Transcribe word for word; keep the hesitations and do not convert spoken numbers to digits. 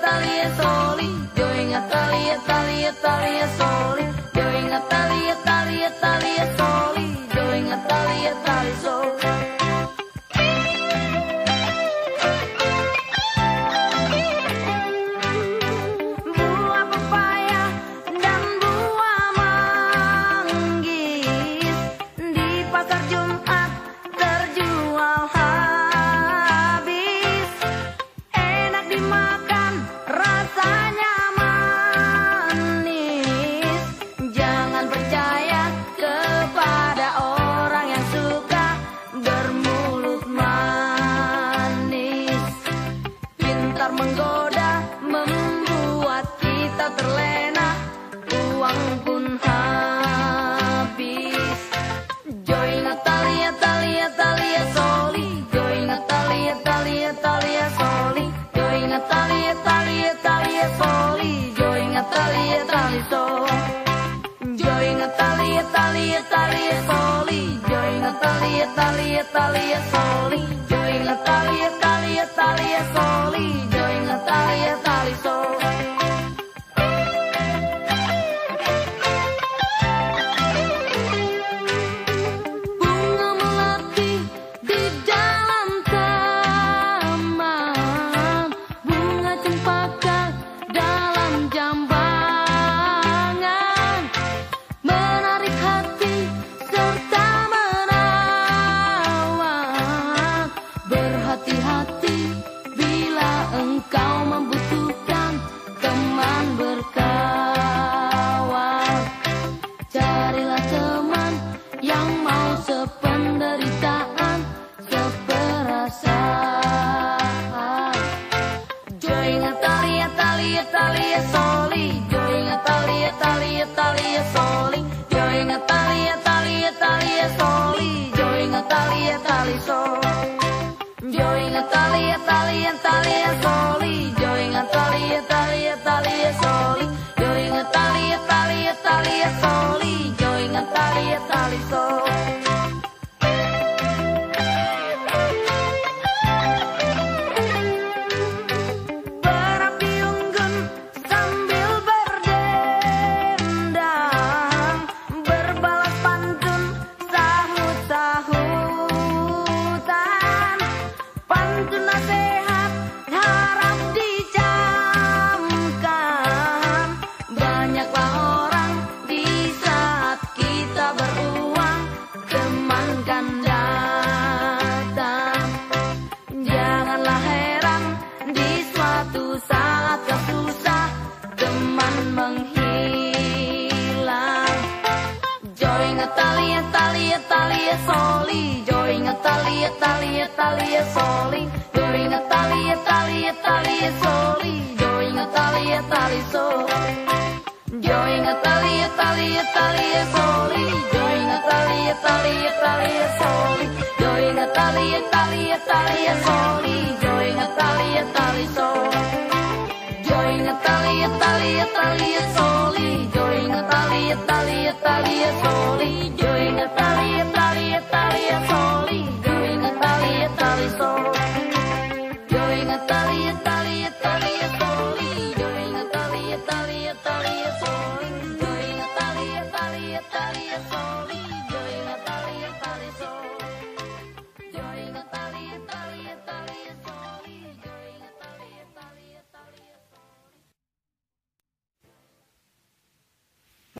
Talia Soli, yo ingat Talia Talia Talia Soli, yo ingat Talia Talia Talia Soli, yo ingat Talia Talia Soli. Buah pepaya dan buah manggis di pasar Jumat terjual habis. Enak dimakan, rasanya manis. Jangan percaya kepada orang yang suka bermulut manis. Pintar menggoda, membuat kita terlena, uang pun habis. Yo ingat Talia Talia Talia Soli, yo ingat Talia Talia Talia Soli, yo ingat Talia Talia Talia Soli, yo ingat Talia Talia Soli, yo ingat Talia Talia Talia Soli, yo ingat Talia Talia Talia Soli, yo ingat Talia Talia Talia Soli, yo ingat Talia Talia Soli. Bunga melati di dalam taman, bunga cempaka dalam jambangan, menarik hati serta menawan. Berhati-hati bila engkau membutuhkan teman berkawan. Carilah teman yang mau sependeritaan, seperasaan. Yo ingat Talia Talia Talia Soli, yo ingat Talia Talia Talia Soli, yo ingat Talia Talia Talia Soli, yo ingat Talia Talia Soli, yo ingat Talia Talia Talia Soli, yo ingat Talia Talia Talia Soli, yo ingat Talia Talia Talia Soli, yo ingat Talia Talia Soli. Berapi unggun sambil berdendang, berbalas pantun sahut-sahutan. Pantun nasihat harap dicamkan. Banyaklah orang di saat kita beruang, teman kan datang. Janganlah heran di suatu saat kau susah, teman menghilang. Yo ingat Talia Talia Talia Soli, yo ingat Talia Talia Talia Soli, yo ingat Talia Talia Talia Soli, yo ingat Talia Talia Soli, yo ingat Talia Talia Talia Soli, yo ingat Talia Talia Talia Soli, yo ingat Talia Talia Talia Soli, yo ingat Talia Talia Soli, yo ingat Talia Talia Talia Soli, yo ingat Talia Talia Talia Soli, yo ingat Talia Talia Talia Soli, yo ingat Talia Talia Soli, yo ingat Talia Talia